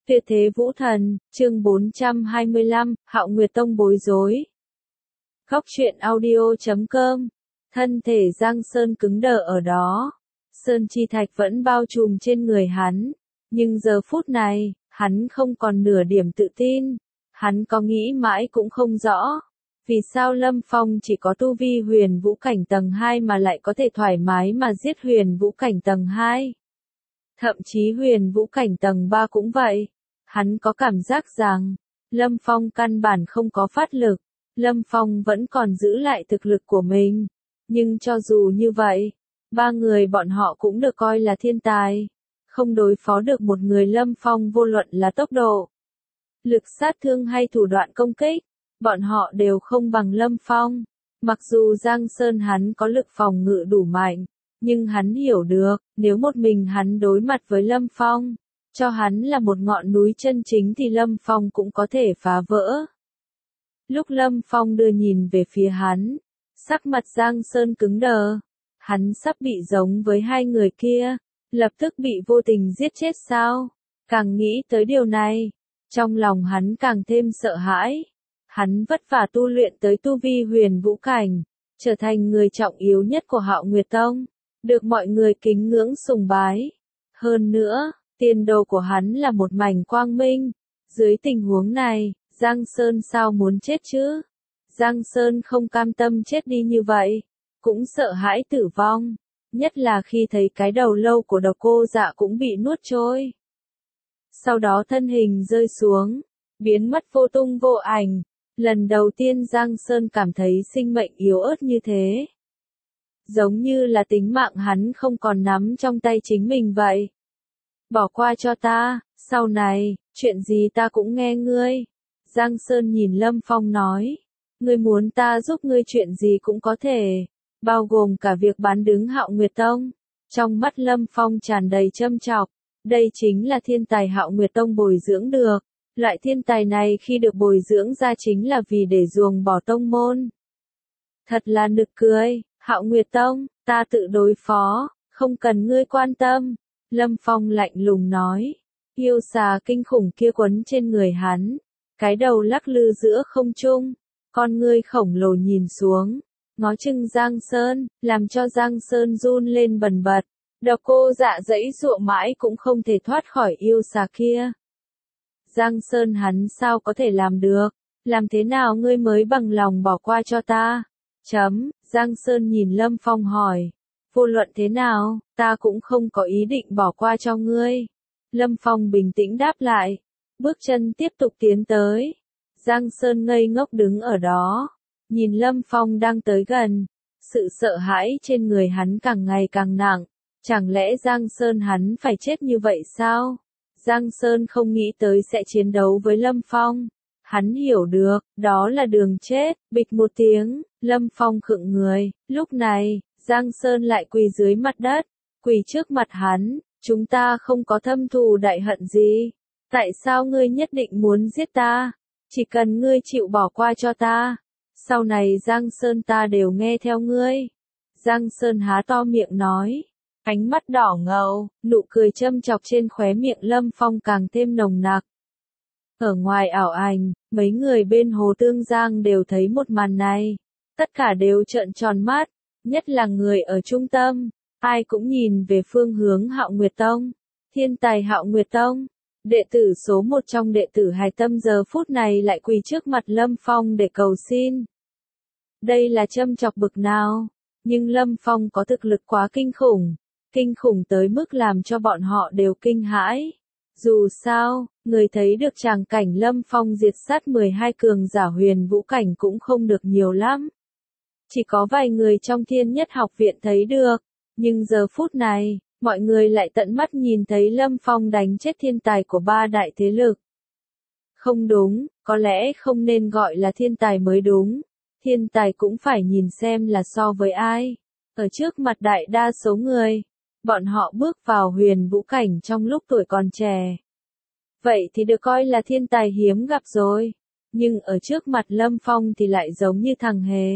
Tuyệt thế vũ thần, chương 425, Hạo Nguyệt Tông bối rối. Góc truyện audio.com. Thân thể Giang Sơn cứng đờ ở đó. Sơn chi thạch vẫn bao trùm trên người hắn. Nhưng giờ phút này, hắn không còn nửa điểm tự tin. Hắn có nghĩ mãi cũng không rõ. Vì sao Lâm Phong chỉ có tu vi huyền vũ cảnh tầng 2 mà lại có thể thoải mái mà giết huyền vũ cảnh tầng 2? Thậm chí huyền vũ cảnh tầng 3 cũng vậy. Hắn có cảm giác rằng, Lâm Phong căn bản không có phát lực, Lâm Phong vẫn còn giữ lại thực lực của mình. Nhưng cho dù như vậy, ba người bọn họ cũng được coi là thiên tài. Không đối phó được một người Lâm Phong vô luận là tốc độ, lực sát thương hay thủ đoạn công kích, bọn họ đều không bằng Lâm Phong. Mặc dù Giang Sơn hắn có lực phòng ngự đủ mạnh, nhưng hắn hiểu được, nếu một mình hắn đối mặt với Lâm Phong, cho hắn là một ngọn núi chân chính thì Lâm Phong cũng có thể phá vỡ. Lúc Lâm Phong đưa nhìn về phía hắn, sắc mặt Giang Sơn cứng đờ. Hắn sắp bị giống với hai người kia, lập tức bị vô tình giết chết sao? Càng nghĩ tới điều này, trong lòng hắn càng thêm sợ hãi. Hắn vất vả tu luyện tới tu vi huyền vũ cảnh, trở thành người trọng yếu nhất của Hạo Nguyệt Tông, được mọi người kính ngưỡng sùng bái. Hơn nữa, tiền đồ của hắn là một mảnh quang minh. Dưới tình huống này, Giang Sơn sao muốn chết chứ? Giang Sơn không cam tâm chết đi như vậy, cũng sợ hãi tử vong, nhất là khi thấy cái đầu lâu của Độc Cô Dạ cũng bị nuốt trôi. Sau đó thân hình rơi xuống, biến mất vô tung vô ảnh. Lần đầu tiên Giang Sơn cảm thấy sinh mệnh yếu ớt như thế. Giống như là tính mạng hắn không còn nắm trong tay chính mình vậy. Bỏ qua cho ta, sau này, chuyện gì ta cũng nghe ngươi. Giang Sơn nhìn Lâm Phong nói. Ngươi muốn ta giúp ngươi chuyện gì cũng có thể, bao gồm cả việc bán đứng Hạo Nguyệt Tông. Trong mắt Lâm Phong tràn đầy châm chọc. Đây chính là thiên tài Hạo Nguyệt Tông bồi dưỡng được. Loại thiên tài này khi được bồi dưỡng ra chính là vì để ruồng bỏ tông môn. Thật là nực cười, Hạo Nguyệt Tông, ta tự đối phó, không cần ngươi quan tâm. Lâm Phong lạnh lùng nói, yêu xà kinh khủng kia quấn trên người hắn, cái đầu lắc lư giữa không trung, con ngươi khổng lồ nhìn xuống, ngó chừng Giang Sơn, làm cho Giang Sơn run lên bần bật. Độc Cô Dạ giãy giụa mãi cũng không thể thoát khỏi yêu xà kia. Giang Sơn hắn sao có thể làm được? Làm thế nào ngươi mới bằng lòng bỏ qua cho ta? Giang Sơn nhìn Lâm Phong hỏi. Vô luận thế nào, ta cũng không có ý định bỏ qua cho ngươi. Lâm Phong bình tĩnh đáp lại. Bước chân tiếp tục tiến tới. Giang Sơn ngây ngốc đứng ở đó. Nhìn Lâm Phong đang tới gần. Sự sợ hãi trên người hắn càng ngày càng nặng. Chẳng lẽ Giang Sơn hắn phải chết như vậy sao? Giang Sơn không nghĩ tới sẽ chiến đấu với Lâm Phong. Hắn hiểu được, đó là đường chết. Bịch một tiếng, Lâm Phong khựng người. Lúc này, Giang Sơn lại quỳ dưới mặt đất. Quỳ trước mặt hắn, chúng ta không có thâm thù đại hận gì. Tại sao ngươi nhất định muốn giết ta? Chỉ cần ngươi chịu bỏ qua cho ta. Sau này Giang Sơn ta đều nghe theo ngươi. Giang Sơn há to miệng nói. Ánh mắt đỏ ngầu, nụ cười châm chọc trên khóe miệng Lâm Phong càng thêm nồng nặc. Ở ngoài ảo ảnh, mấy người bên Hồ Tương Giang đều thấy một màn này. Tất cả đều trợn tròn mắt, nhất là người ở trung tâm. Ai cũng nhìn về phương hướng Hạo Nguyệt Tông. Thiên tài Hạo Nguyệt Tông, đệ tử số 1 trong đệ tử Hải Tâm giờ phút này lại quỳ trước mặt Lâm Phong để cầu xin. Đây là châm chọc bực nào? Nhưng Lâm Phong có thực lực quá kinh khủng tới mức làm cho bọn họ đều kinh hãi. Dù sao, người thấy được tràng cảnh Lâm Phong diệt sát 12 cường giả huyền vũ cảnh cũng không được nhiều lắm. Chỉ có vài người trong Thiên Nhất học viện thấy được, nhưng giờ phút này, mọi người lại tận mắt nhìn thấy Lâm Phong đánh chết thiên tài của ba đại thế lực. Không đúng, có lẽ không nên gọi là thiên tài mới đúng. Thiên tài cũng phải nhìn xem là so với ai. Ở trước mặt đại đa số người, bọn họ bước vào huyền vũ cảnh trong lúc tuổi còn trẻ. Vậy thì được coi là thiên tài hiếm gặp rồi. Nhưng ở trước mặt Lâm Phong thì lại giống như thằng hề.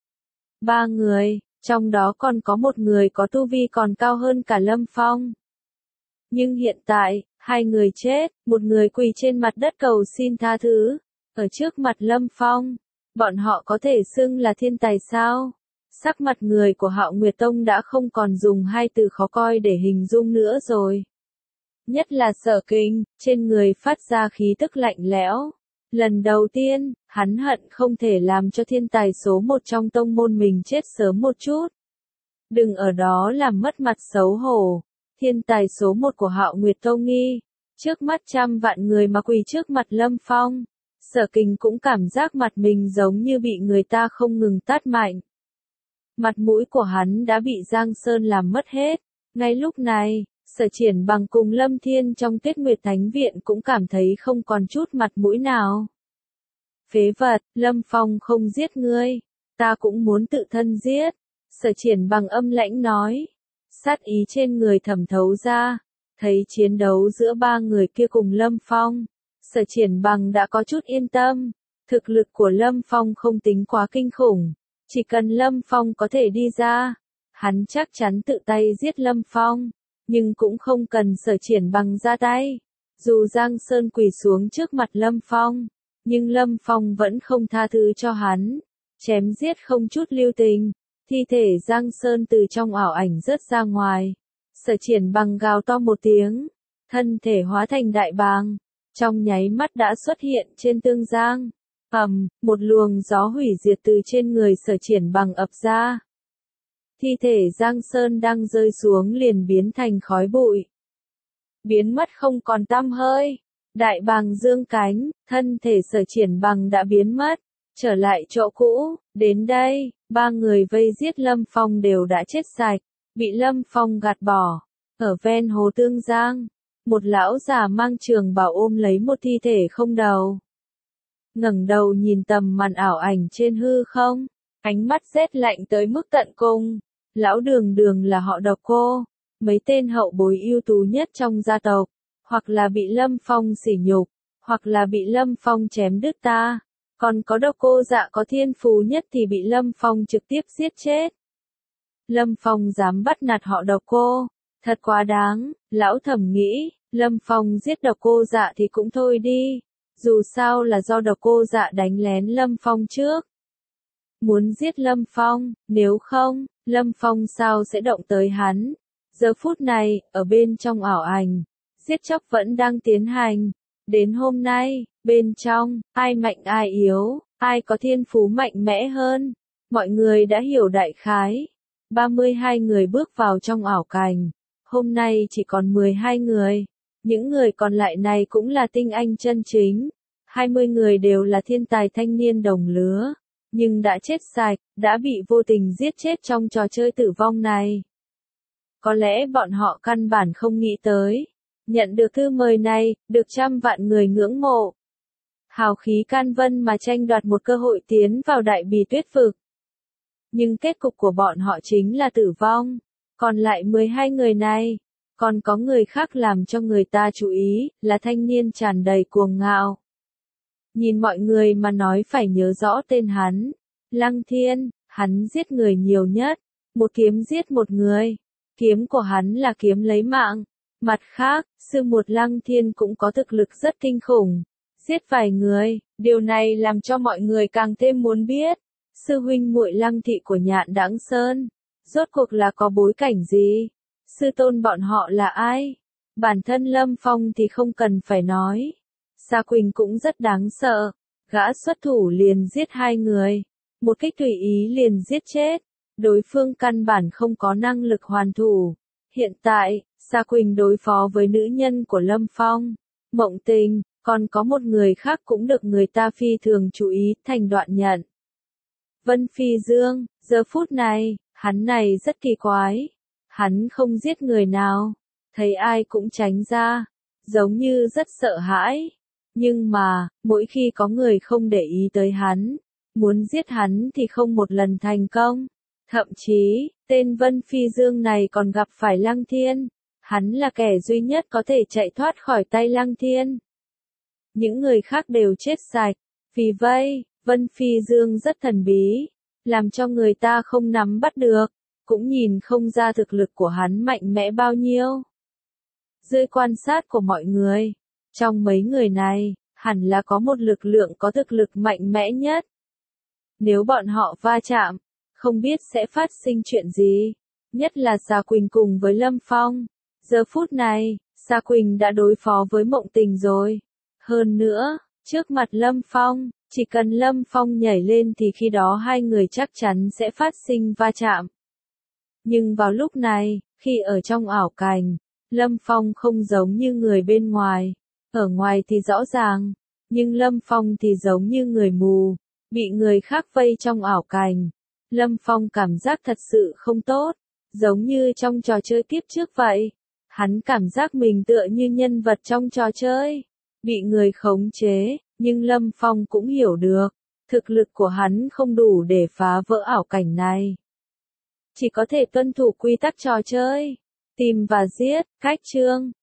Ba người, trong đó còn có một người có tu vi còn cao hơn cả Lâm Phong. Nhưng hiện tại, Hai người chết, một người quỳ trên mặt đất cầu xin tha thứ, ở trước mặt Lâm Phong. Bọn họ có thể xưng là thiên tài sao? Sắc mặt người của Hạo Nguyệt Tông đã không còn dùng hai từ khó coi để hình dung nữa rồi. Nhất là Sở Kình, trên người phát ra khí tức lạnh lẽo. Lần đầu tiên, hắn hận không thể làm cho thiên tài số một trong tông môn mình chết sớm một chút. Đừng ở đó làm mất mặt xấu hổ. Thiên tài số một của Hạo Nguyệt Tông nghi. Trước mắt trăm vạn người mà quỳ trước mặt Lâm Phong. Sở Kình cũng cảm giác mặt mình giống như bị người ta không ngừng tát mạnh. Mặt mũi của hắn đã bị Giang Sơn làm mất hết. Ngay lúc này, Sở Triển Bằng cùng Lâm Thiên trong Tuyết Nguyệt Thánh Viện cũng cảm thấy không còn chút mặt mũi nào. Phế vật, Lâm Phong không giết ngươi, ta cũng muốn tự thân giết. Sở Triển Bằng âm lãnh nói. Sát ý trên người thẩm thấu ra. Thấy chiến đấu giữa ba người kia cùng Lâm Phong, Sở Triển Bằng đã có chút yên tâm. Thực lực của Lâm Phong không tính quá kinh khủng. Chỉ cần Lâm Phong có thể đi ra, hắn chắc chắn tự tay giết Lâm Phong. Nhưng cũng không cần Sở Triển Bằng ra tay. Dù Giang Sơn quỳ xuống trước mặt Lâm Phong, nhưng Lâm Phong vẫn không tha thứ cho hắn. Chém giết không chút lưu tình. Thi thể Giang Sơn từ trong ảo ảnh rớt ra ngoài. Sở Triển Bằng gào to một tiếng. Thân thể hóa thành đại bàng. Trong nháy mắt đã xuất hiện trên tương giang. Một luồng gió hủy diệt từ trên người Sở Triển Bằng ập ra. Thi thể Giang Sơn đang rơi xuống liền biến thành khói bụi. Biến mất không còn tăm hơi. Đại bàng dương cánh, thân thể Sở Triển Bằng đã biến mất. Trở lại chỗ cũ, đến đây, ba người vây giết Lâm Phong đều đã chết sạch, bị Lâm Phong gạt bỏ. Ở ven hồ Tương Giang, một lão già mang trường bào ôm lấy một thi thể không đầu. Ngẩng đầu nhìn tầm màn ảo ảnh trên hư không, ánh mắt rét lạnh tới mức tận cùng. Lão Đường Đường là họ Độc Cô, mấy tên hậu bối ưu tú nhất trong gia tộc, hoặc là bị Lâm Phong sỉ nhục, hoặc là bị Lâm Phong chém đứt ta. Còn có Độc Cô Dạ có thiên phú nhất thì bị Lâm Phong trực tiếp giết chết. Lâm Phong dám bắt nạt họ Độc Cô, thật quá đáng. Lão thầm nghĩ, Lâm Phong giết Độc Cô Dạ thì cũng thôi đi. Dù sao là do Độc Cô Dạ đánh lén Lâm Phong trước. Muốn giết Lâm Phong, nếu không, Lâm Phong sao sẽ động tới hắn. Giờ phút này, ở bên trong ảo ảnh, giết chóc vẫn đang tiến hành. Đến hôm nay, bên trong, ai mạnh ai yếu, ai có thiên phú mạnh mẽ hơn. Mọi người đã hiểu đại khái. 32 người bước vào trong ảo cảnh. Hôm nay chỉ còn 12 người. Những người còn lại này cũng là tinh anh chân chính. 20 người đều là thiên tài thanh niên đồng lứa. Nhưng đã chết sạch, đã bị vô tình giết chết trong trò chơi tử vong này. Có lẽ bọn họ căn bản không nghĩ tới. Nhận được thư mời này, được trăm vạn người ngưỡng mộ. Hào khí can vân mà tranh đoạt một cơ hội tiến vào đại bì tuyết vực. Nhưng kết cục của bọn họ chính là tử vong. Còn lại 12 người này, còn có người khác làm cho người ta chú ý, là thanh niên tràn đầy cuồng ngạo. Nhìn mọi người mà nói phải nhớ rõ tên hắn. Lăng Thiên, hắn giết người nhiều nhất. Một kiếm giết một người. Kiếm của hắn là kiếm lấy mạng. Mặt khác, sư một Lăng Thiên cũng có thực lực rất kinh khủng. Giết vài người, điều này làm cho mọi người càng thêm muốn biết. Sư huynh muội Lăng thị của Nhạn Đãng Sơn, rốt cuộc là có bối cảnh gì? Sư tôn bọn họ là ai? Bản thân Lâm Phong thì không cần phải nói. Sa Quỳnh cũng rất đáng sợ. Gã xuất thủ liền giết hai người. Một cách tùy ý liền giết chết. Đối phương căn bản không có năng lực hoàn thủ. Hiện tại, Sa Quỳnh đối phó với nữ nhân của Lâm Phong, Mộng Tình, còn có một người khác cũng được người ta phi thường chú ý, Thành Đoạn Nhận. Vân Phi Dương, giờ phút này, hắn này rất kỳ quái. Hắn không giết người nào, thấy ai cũng tránh ra, giống như rất sợ hãi. Nhưng mà, mỗi khi có người không để ý tới hắn, muốn giết hắn thì không một lần thành công. Thậm chí, tên Vân Phi Dương này còn gặp phải Lăng Thiên. Hắn là kẻ duy nhất có thể chạy thoát khỏi tay Lăng Thiên. Những người khác đều chết sạch. Vì vậy, Vân Phi Dương rất thần bí, làm cho người ta không nắm bắt được, cũng nhìn không ra thực lực của hắn mạnh mẽ bao nhiêu. Dưới quan sát của mọi người, trong mấy người này, hẳn là có một lực lượng có thực lực mạnh mẽ nhất. Nếu bọn họ va chạm, không biết sẽ phát sinh chuyện gì. Nhất là Sa Quỳnh cùng với Lâm Phong. Giờ phút này, Sa Quỳnh đã đối phó với Mộng Tình rồi. Hơn nữa, trước mặt Lâm Phong, chỉ cần Lâm Phong nhảy lên thì khi đó hai người chắc chắn sẽ phát sinh va chạm. Nhưng vào lúc này, khi ở trong ảo cảnh, Lâm Phong không giống như người bên ngoài. Ở ngoài thì rõ ràng, nhưng Lâm Phong thì giống như người mù, bị người khác vây trong ảo cảnh. Lâm Phong cảm giác thật sự không tốt, giống như trong trò chơi kiếp trước vậy. Hắn cảm giác mình tựa như nhân vật trong trò chơi, bị người khống chế, nhưng Lâm Phong cũng hiểu được, thực lực của hắn không đủ để phá vỡ ảo cảnh này. Chỉ có thể tuân thủ quy tắc trò chơi, tìm và giết, cách chương.